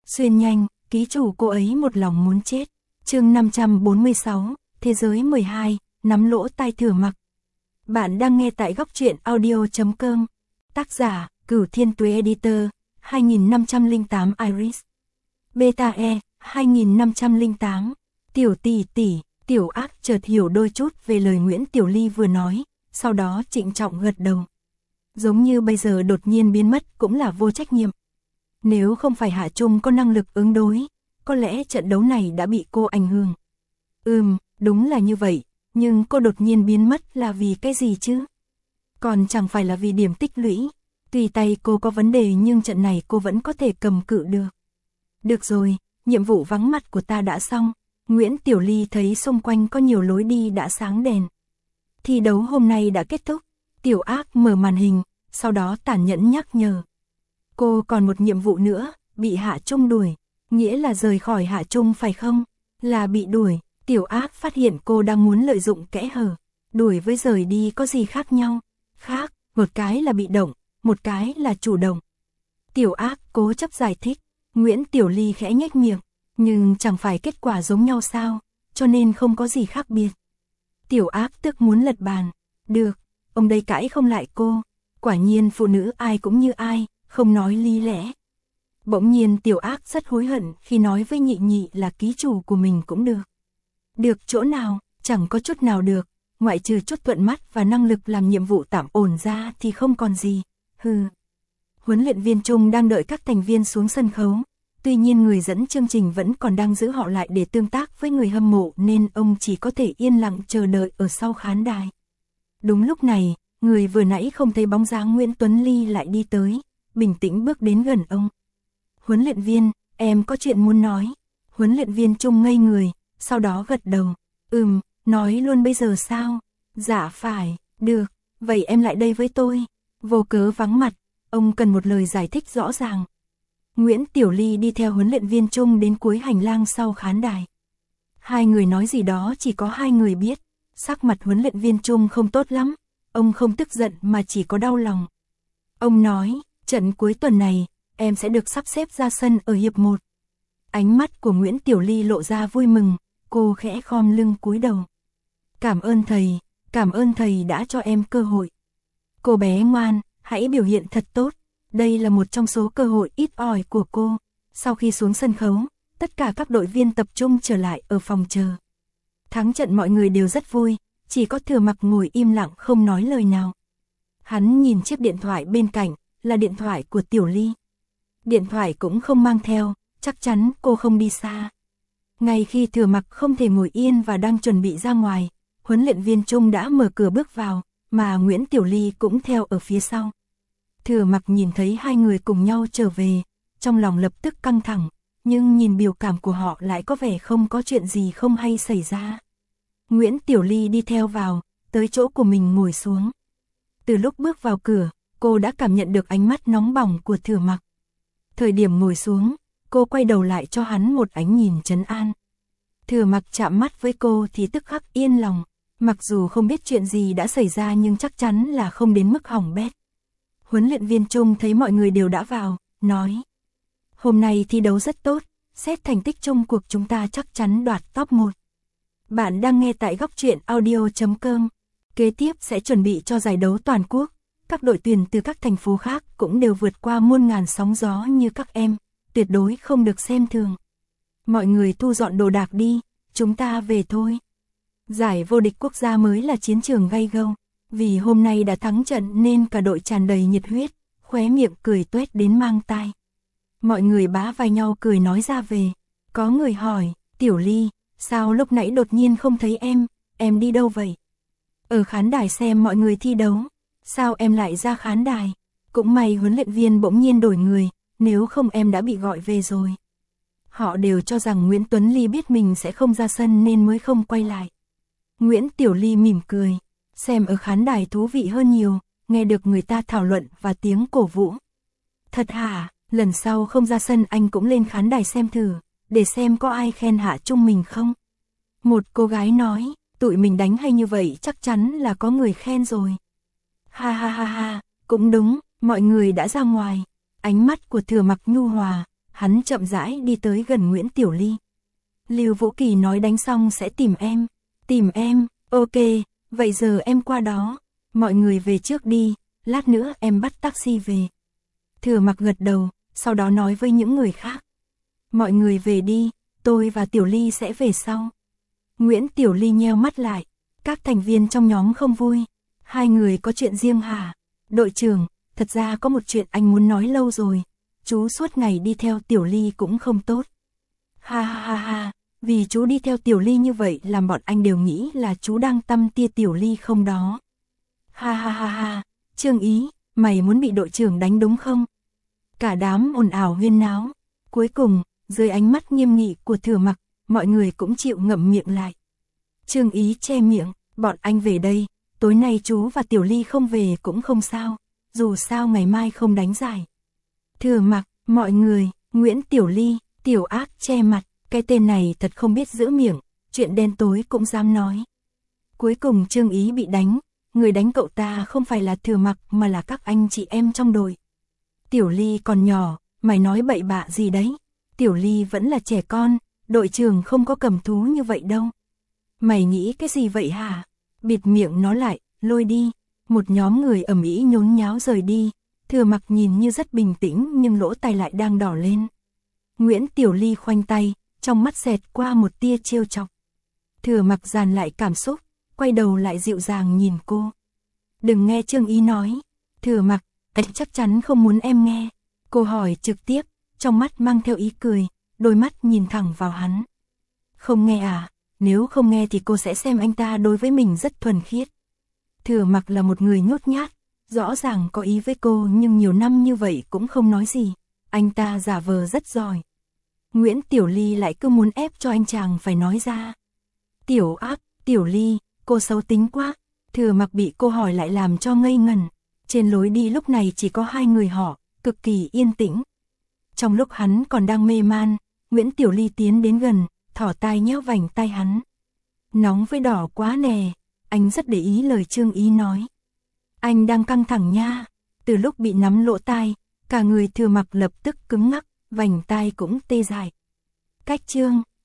Xuyên nhanh, ký chủ cô ấy một lòng muốn chết. Chương 546, Thế giới 12, nắm lỗ tai Thừa Mặc. Bạn đang nghe tại góc truyện audio.com. Tác giả, Cửu Thiên Tuế Editor, 2508 Iris. Beta E, 2508. Tiểu tỷ tỷ, Tiểu Ác chợt hiểu đôi chút về lời Nguyễn Tiểu Ly vừa nói, sau đó trịnh trọng gật đầu. Giống như bây giờ đột nhiên biến mất cũng là vô trách nhiệm. Nếu không phải Hạ Trung có năng lực ứng đối, có lẽ trận đấu này đã bị cô ảnh hưởng. Đúng là như vậy, nhưng cô đột nhiên biến mất là vì cái gì chứ? Còn chẳng phải là vì điểm tích lũy. Tùy tay cô có vấn đề nhưng trận này cô vẫn có thể cầm cự được. Được rồi, nhiệm vụ vắng mặt của ta đã xong. Nguyễn Tiểu Ly thấy xung quanh có nhiều lối đi đã sáng đèn. Thi đấu hôm nay đã kết thúc. Tiểu Ác mở màn hình, sau đó tàn nhẫn nhắc nhở. Cô còn một nhiệm vụ nữa, bị Hạ Trung đuổi. Nghĩa là rời khỏi Hạ Trung phải không? Là bị đuổi. Tiểu Ác phát hiện cô đang muốn lợi dụng kẽ hở. Đuổi với rời đi có gì khác nhau? Khác, một cái là bị động, một cái là chủ động. Tiểu Ác cố chấp giải thích. Nguyễn Tiểu Ly khẽ nhếch miệng. Nhưng chẳng phải kết quả giống nhau sao? Cho nên không có gì khác biệt. Tiểu Ác tức muốn lật bàn. Được, ông đây cãi không lại cô. Quả nhiên phụ nữ ai cũng như ai, không nói lý lẽ. Bỗng nhiên Tiểu Ác rất hối hận khi nói với Nhị Nhị là ký chủ của mình cũng được. Được chỗ nào, chẳng có chút nào được, ngoại trừ chút thuận mắt và năng lực làm nhiệm vụ tạm ổn ra thì không còn gì. Huấn luyện viên Trung đang đợi các thành viên xuống sân khấu. Tuy nhiên người dẫn chương trình vẫn còn đang giữ họ lại để tương tác với người hâm mộ nên ông chỉ có thể yên lặng chờ đợi ở sau khán đài. Đúng lúc này, người vừa nãy không thấy bóng dáng Nguyễn Tuấn Ly lại đi tới, bình tĩnh bước đến gần ông. Huấn luyện viên, em có chuyện muốn nói. Huấn luyện viên Trung ngây người, sau đó gật đầu. Nói luôn bây giờ sao? Dạ phải, được, vậy em lại đây với tôi. Vô cớ vắng mặt, ông cần một lời giải thích rõ ràng. Nguyễn Tiểu Ly đi theo huấn luyện viên Trung đến cuối hành lang sau khán đài. Hai người nói gì đó chỉ có hai người biết. Sắc mặt huấn luyện viên Trung không tốt lắm. Ông không tức giận mà chỉ có đau lòng. Ông nói, trận cuối tuần này, em sẽ được sắp xếp ra sân ở hiệp 1. Ánh mắt của Nguyễn Tiểu Ly lộ ra vui mừng, cô khẽ khom lưng cúi đầu. Cảm ơn thầy đã cho em cơ hội. Cô bé ngoan, hãy biểu hiện thật tốt. Đây là một trong số cơ hội ít ỏi của cô. Sau khi xuống sân khấu, tất cả các đội viên tập trung trở lại ở phòng chờ. Thắng trận mọi người đều rất vui, chỉ có Thừa Mặc ngồi im lặng không nói lời nào. Hắn nhìn chiếc điện thoại bên cạnh, là điện thoại của Tiểu Ly. Điện thoại cũng không mang theo, chắc chắn cô không đi xa. Ngay khi Thừa Mặc không thể ngồi yên và đang chuẩn bị ra ngoài, huấn luyện viên Trung đã mở cửa bước vào, mà Nguyễn Tiểu Ly cũng theo ở phía sau. Thừa Mặc nhìn thấy hai người cùng nhau trở về, trong lòng lập tức căng thẳng, nhưng nhìn biểu cảm của họ lại có vẻ không có chuyện gì không hay xảy ra. Nguyễn Tiểu Ly đi theo vào, tới chỗ của mình ngồi xuống. Từ lúc bước vào cửa, cô đã cảm nhận được ánh mắt nóng bỏng của Thừa Mặc. Thời điểm ngồi xuống, cô quay đầu lại cho hắn một ánh nhìn trấn an. Thừa Mặc chạm mắt với cô thì tức khắc yên lòng, mặc dù không biết chuyện gì đã xảy ra nhưng chắc chắn là không đến mức hỏng bét. Huấn luyện viên Trung thấy mọi người đều đã vào, nói. Hôm nay thi đấu rất tốt, xét thành tích chung cuộc chúng ta chắc chắn đoạt top 1. Bạn đang nghe tại góc truyện audio.com. Kế tiếp sẽ chuẩn bị cho giải đấu toàn quốc. Các đội tuyển từ các thành phố khác cũng đều vượt qua muôn ngàn sóng gió như các em, tuyệt đối không được xem thường. Mọi người thu dọn đồ đạc đi, chúng ta về thôi. Giải vô địch quốc gia mới là chiến trường gay gâu. Vì hôm nay đã thắng trận nên cả đội tràn đầy nhiệt huyết, khóe miệng cười tuét đến mang tai. Mọi người bá vai nhau cười nói ra về. Có người hỏi, Tiểu Ly, sao lúc nãy đột nhiên không thấy em đi đâu vậy? Ở khán đài xem mọi người thi đấu, sao em lại ra khán đài? Cũng may huấn luyện viên bỗng nhiên đổi người, nếu không em đã bị gọi về rồi. Họ đều cho rằng Nguyễn Tuấn Ly biết mình sẽ không ra sân nên mới không quay lại. Nguyễn Tiểu Ly mỉm cười. Xem ở khán đài thú vị hơn nhiều, nghe được người ta thảo luận và tiếng cổ vũ. Thật hả, lần sau không ra sân anh cũng lên khán đài xem thử, để xem có ai khen Hạ Trung mình không? Một cô gái nói, tụi mình đánh hay như vậy chắc chắn là có người khen rồi. Ha ha ha ha, cũng đúng, mọi người đã ra ngoài. Ánh mắt của Thừa Mặc nhu hòa, Hắn chậm rãi đi tới gần Nguyễn Tiểu Ly. Lưu Vũ Kỳ nói đánh xong sẽ tìm em. Tìm em, ok, vậy giờ em qua đó. Mọi người về trước đi, lát nữa em bắt taxi về. Thừa Mặc gật đầu, sau đó nói với những người khác. Mọi người về đi, tôi và Tiểu Ly sẽ về sau. Nguyễn Tiểu Ly nheo mắt lại, các thành viên trong nhóm không vui. Hai người có chuyện riêng hả? Đội trưởng, thật ra có một chuyện anh muốn nói lâu rồi. Chú suốt ngày đi theo Tiểu Ly cũng không tốt. Ha ha ha ha, vì chú đi theo Tiểu Ly như vậy làm bọn anh đều nghĩ là chú đang tăm tia Tiểu Ly không đó. Ha ha ha ha, Trương Ý, mày muốn bị đội trưởng đánh đúng không? Cả đám ồn ào huyên náo. Cuối cùng, dưới ánh mắt nghiêm nghị của Thừa Mặc, mọi người cũng chịu ngậm miệng lại. Trương Ý che miệng, bọn anh về đây, tối nay chú và Tiểu Ly không về cũng không sao, dù sao ngày mai không đánh giải. Thừa Mặc, mọi người, Nguyễn Tiểu Ly, Tiểu Ác che mặt, cái tên này thật không biết giữ miệng, chuyện đen tối cũng dám nói. Cuối cùng Trương Ý bị đánh, người đánh cậu ta không phải là Thừa Mặc mà là các anh chị em trong đội. Tiểu Ly còn nhỏ, mày nói bậy bạ gì đấy? Tiểu Ly vẫn là trẻ con, đội trưởng không có cầm thú như vậy đâu. Mày nghĩ cái gì vậy hả? Bịt miệng nó lại, lôi đi. Một nhóm người ầm ĩ nhốn nháo rời đi. Thừa Mặc nhìn như rất bình tĩnh nhưng lỗ tai lại đang đỏ lên. Nguyễn Tiểu Ly khoanh tay, trong mắt xẹt qua một tia trêu chọc. Thừa Mặc dàn lại cảm xúc, quay đầu lại dịu dàng nhìn cô. Đừng nghe Trương Ý nói. Thừa Mặc, anh chắc chắn không muốn em nghe. Cô hỏi trực tiếp, trong mắt mang theo ý cười, đôi mắt nhìn thẳng vào hắn. Không nghe à? Nếu không nghe thì cô sẽ xem anh ta đối với mình rất thuần khiết. Thừa Mặc là một người nhút nhát, rõ ràng có ý với cô nhưng nhiều năm như vậy cũng không nói gì. Anh ta giả vờ rất giỏi. Nguyễn Tiểu Ly lại cứ muốn ép cho anh chàng phải nói ra. Tiểu Ác, Tiểu Ly, cô xấu tính quá. Thừa Mặc bị cô hỏi lại làm cho ngây ngẩn. Trên lối đi lúc này chỉ có hai người họ, cực kỳ yên tĩnh. Trong lúc hắn còn đang mê man, Nguyễn Tiểu Ly tiến đến gần, thỏ tai nhéo vành tai hắn. Nóng với đỏ quá nè, anh rất để ý lời Trương Ý nói. Anh đang căng thẳng nha. Từ lúc bị nắm lỗ tai, cả người Thừa Mặc lập tức cứng ngắc, vành tai cũng tê dại. Cách Trương,